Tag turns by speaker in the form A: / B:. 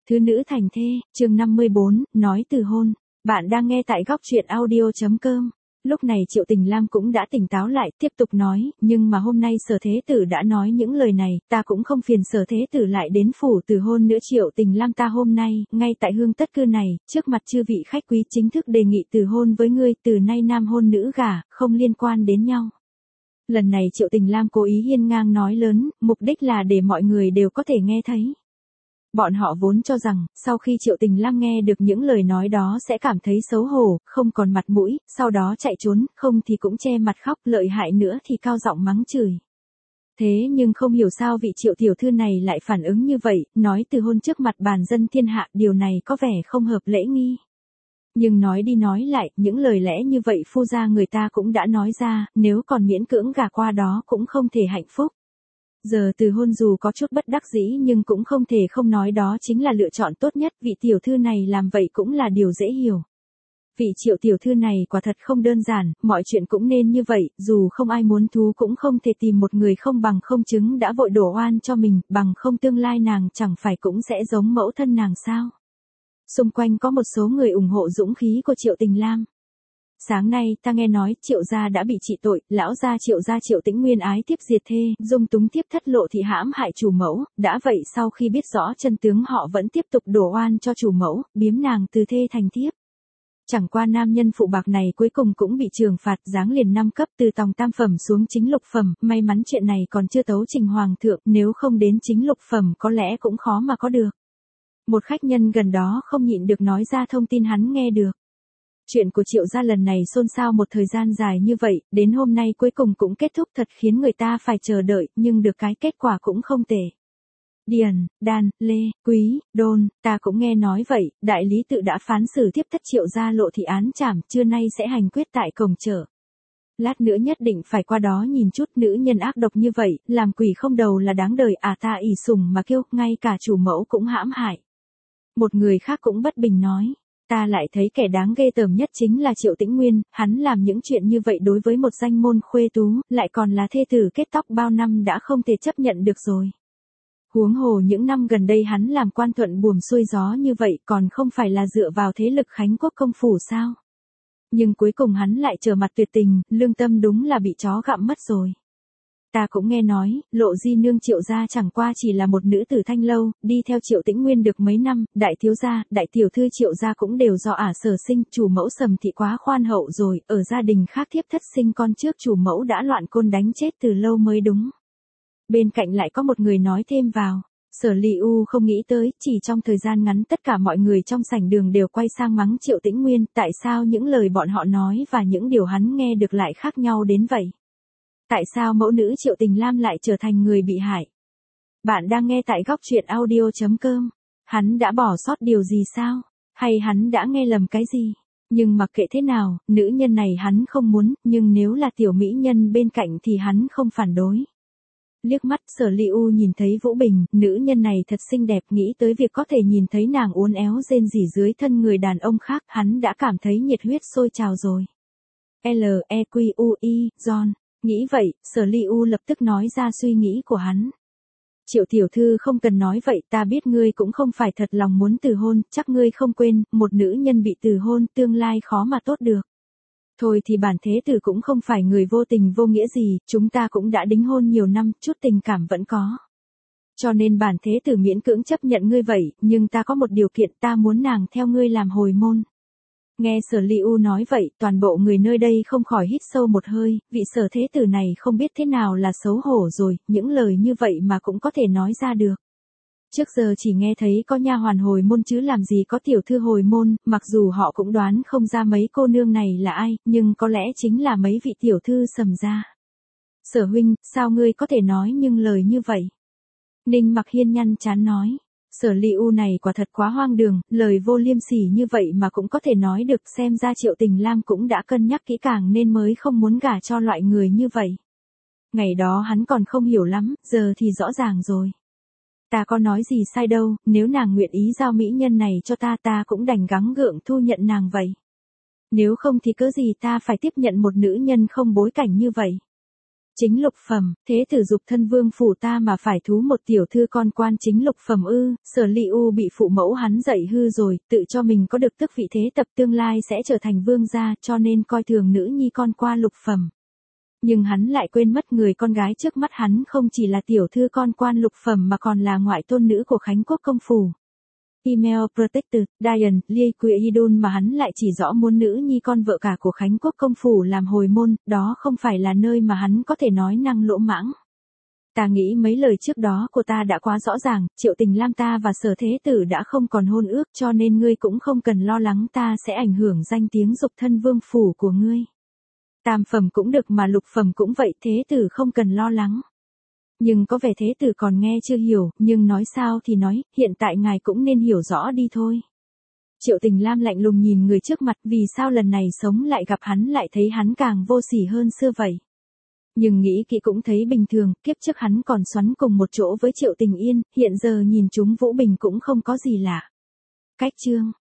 A: Thứ nữ thành thê, chương 54, nói từ hôn. Bạn đang nghe tại góc truyện audio.com. Lúc này Triệu Tình Lam cũng đã tỉnh táo lại, tiếp tục nói, nhưng mà hôm nay Sở Thế Tử đã nói những lời này, ta cũng không phiền Sở Thế Tử lại đến phủ từ hôn nữa. Triệu Tình Lam, ta hôm nay, ngay tại Hương Tất Cư này, trước mặt chư vị khách quý chính thức đề nghị từ hôn với ngươi, từ nay nam hôn nữ gả, không liên quan đến nhau. Lần này Triệu Tình Lam cố ý hiên ngang nói lớn, mục đích là để mọi người đều có thể nghe thấy. Bọn họ vốn cho rằng, sau khi Triệu Tình Lam nghe được những lời nói đó sẽ cảm thấy xấu hổ, không còn mặt mũi, sau đó chạy trốn, không thì cũng che mặt khóc, lợi hại nữa thì cao giọng mắng chửi. Thế nhưng không hiểu sao vị Triệu tiểu thư này lại phản ứng như vậy, nói từ hôn trước mặt bàn dân thiên hạ, điều này có vẻ không hợp lễ nghi. Nhưng nói đi nói lại, những lời lẽ như vậy phu gia người ta cũng đã nói ra, nếu còn miễn cưỡng gả qua đó cũng không thể hạnh phúc. Giờ từ hôn dù có chút bất đắc dĩ nhưng cũng không thể không nói đó chính là lựa chọn tốt nhất, vị tiểu thư này làm vậy cũng là điều dễ hiểu. Vị Triệu tiểu thư này quả thật không đơn giản, mọi chuyện cũng nên như vậy, dù không ai muốn thú cũng không thể tìm một người không bằng không chứng đã vội đổ oan cho mình, bằng không tương lai nàng chẳng phải cũng sẽ giống mẫu thân nàng sao. Xung quanh có một số người ủng hộ dũng khí của Triệu Tình Lam. Sáng nay ta nghe nói Triệu gia đã bị trị tội, lão gia Triệu Tĩnh Nguyên ái tiếp diệt thê, dung túng tiếp thất lộ thị hãm hại chủ mẫu, đã vậy sau khi biết rõ chân tướng họ vẫn tiếp tục đổ oan cho chủ mẫu, biếm nàng từ thê thành thiếp. Chẳng qua nam nhân phụ bạc này cuối cùng cũng bị trừng phạt, giáng liền 5 cấp từ tòng tam phẩm xuống chính lục phẩm, may mắn chuyện này còn chưa tấu trình hoàng thượng, nếu không đến chính lục phẩm có lẽ cũng khó mà có được. Một khách nhân gần đó không nhịn được nói ra thông tin hắn nghe được. Chuyện của Triệu gia lần này xôn xao một thời gian dài như vậy, đến hôm nay cuối cùng cũng kết thúc, thật khiến người ta phải chờ đợi, nhưng được cái kết quả cũng không tệ. Điền, Đan, Lê, Quý, Đôn, ta cũng nghe nói vậy, đại lý tự đã phán xử tiếp thất Triệu gia lộ thị án trảm, trưa nay sẽ hành quyết tại cổng chợ. Lát nữa nhất định phải qua đó nhìn chút, nữ nhân ác độc như vậy, làm quỷ không đầu là đáng đời, ta ỷ sủng mà kêu, ngay cả chủ mẫu cũng hãm hại. Một người khác cũng bất bình nói. Ta lại thấy kẻ đáng ghê tởm nhất chính là Triệu Tĩnh Nguyên, hắn làm những chuyện như vậy đối với một danh môn khuê tú, lại còn là thê tử kết tóc bao năm đã không thể chấp nhận được rồi. Huống hồ những năm gần đây hắn làm quan thuận buồm xuôi gió như vậy còn không phải là dựa vào thế lực Khánh Quốc công phủ sao. Nhưng cuối cùng hắn lại trở mặt tuyệt tình, lương tâm đúng là bị chó gặm mất rồi. Ta cũng nghe nói, Lộ Di nương Triệu gia chẳng qua chỉ là một nữ tử thanh lâu, đi theo Triệu Tĩnh Nguyên được mấy năm, đại thiếu gia, đại tiểu thư Triệu gia cũng đều do sở sinh, chủ mẫu Sầm thị quá khoan hậu rồi, ở gia đình khác thiếp thất sinh con trước chủ mẫu đã loạn côn đánh chết từ lâu mới đúng. Bên cạnh lại có một người nói thêm vào. Sở Ly U không nghĩ tới, chỉ trong thời gian ngắn tất cả mọi người trong sảnh đường đều quay sang mắng Triệu Tĩnh Nguyên, tại sao những lời bọn họ nói và những điều hắn nghe được lại khác nhau đến vậy? Tại sao mẫu nữ Triệu Tình Lam lại trở thành người bị hại? Bạn đang nghe tại góc truyện audio.com. Hắn đã bỏ sót điều gì sao? Hay hắn đã nghe lầm cái gì? Nhưng mặc kệ thế nào, nữ nhân này hắn không muốn, nhưng nếu là tiểu mỹ nhân bên cạnh thì hắn không phản đối. Liếc mắt Sở Ly U nhìn thấy Vũ Bình, nữ nhân này thật xinh đẹp, nghĩ tới việc có thể nhìn thấy nàng uốn éo rên rỉ dưới thân người đàn ông khác, hắn đã cảm thấy nhiệt huyết sôi trào rồi. L.E.Q.U.I. John. Nghĩ vậy, Sở Ly U lập tức nói ra suy nghĩ của hắn. Triệu tiểu thư không cần nói vậy, ta biết ngươi cũng không phải thật lòng muốn từ hôn, chắc ngươi không quên, một nữ nhân bị từ hôn tương lai khó mà tốt được. Thôi thì bản thế tử cũng không phải người vô tình vô nghĩa gì, chúng ta cũng đã đính hôn nhiều năm, chút tình cảm vẫn có. Cho nên bản thế tử miễn cưỡng chấp nhận ngươi vậy, nhưng ta có một điều kiện, ta muốn nàng theo ngươi làm hồi môn. Nghe Sở Ly U nói vậy, toàn bộ người nơi đây không khỏi hít sâu một hơi, vị Sở thế tử này không biết thế nào là xấu hổ rồi, những lời như vậy mà cũng có thể nói ra được. Trước giờ chỉ nghe thấy có nha hoàn hồi môn chứ làm gì có tiểu thư hồi môn, mặc dù họ cũng đoán không ra mấy cô nương này là ai, nhưng có lẽ chính là mấy vị tiểu thư Sầm gia. Sở huynh, sao ngươi có thể nói nhưng lời như vậy? Ninh Mặc Hiên nhăn trán nói. Sở Ly U này quả thật quá hoang đường, lời vô liêm sỉ như vậy mà cũng có thể nói được, xem ra Triệu Tình Lam cũng đã cân nhắc kỹ càng nên mới không muốn gả cho loại người như vậy. Ngày đó hắn còn không hiểu lắm, giờ thì rõ ràng rồi. Ta có nói gì sai đâu, nếu nàng nguyện ý giao mỹ nhân này cho ta, ta cũng đành gắng gượng thu nhận nàng vậy. Nếu không thì cớ gì ta phải tiếp nhận một nữ nhân không bối cảnh như vậy. Chính lục phẩm, thế tử dục thân vương phủ ta mà phải thú một tiểu thư con quan chính lục phẩm ư? Sở Ly U bị phụ mẫu hắn dạy hư rồi, tự cho mình có được tước vị thế tập tương lai sẽ trở thành vương gia, cho nên coi thường nữ nhi con qua lục phẩm. Nhưng hắn lại quên mất người con gái trước mắt hắn không chỉ là tiểu thư con quan lục phẩm mà còn là ngoại tôn nữ của Khánh Quốc công phủ. Email Protected, Diane, Lee Idol mà hắn lại chỉ rõ muốn nữ nhi con vợ cả của Khánh Quốc công phủ làm hồi môn, đó không phải là nơi mà hắn có thể nói năng lỗ mãng. Ta nghĩ mấy lời trước đó của ta đã quá rõ ràng, Triệu Tình Lam ta và Sở Thế Tử đã không còn hôn ước cho nên ngươi cũng không cần lo lắng ta sẽ ảnh hưởng danh tiếng dục thân vương phủ của ngươi. Tam phẩm cũng được mà lục phẩm cũng vậy, Thế Tử không cần lo lắng. Nhưng có vẻ Thế Tử còn nghe chưa hiểu, nhưng nói sao thì nói, hiện tại ngài cũng nên hiểu rõ đi thôi. Triệu Tình Lam lạnh lùng nhìn người trước mặt, vì sao lần này sống lại gặp hắn lại thấy hắn càng vô sỉ hơn xưa vậy. Nhưng nghĩ kỹ cũng thấy bình thường, kiếp trước hắn còn xoắn cùng một chỗ với Triệu Tình Yên, hiện giờ nhìn chúng Vũ Bình cũng không có gì lạ. Cách chương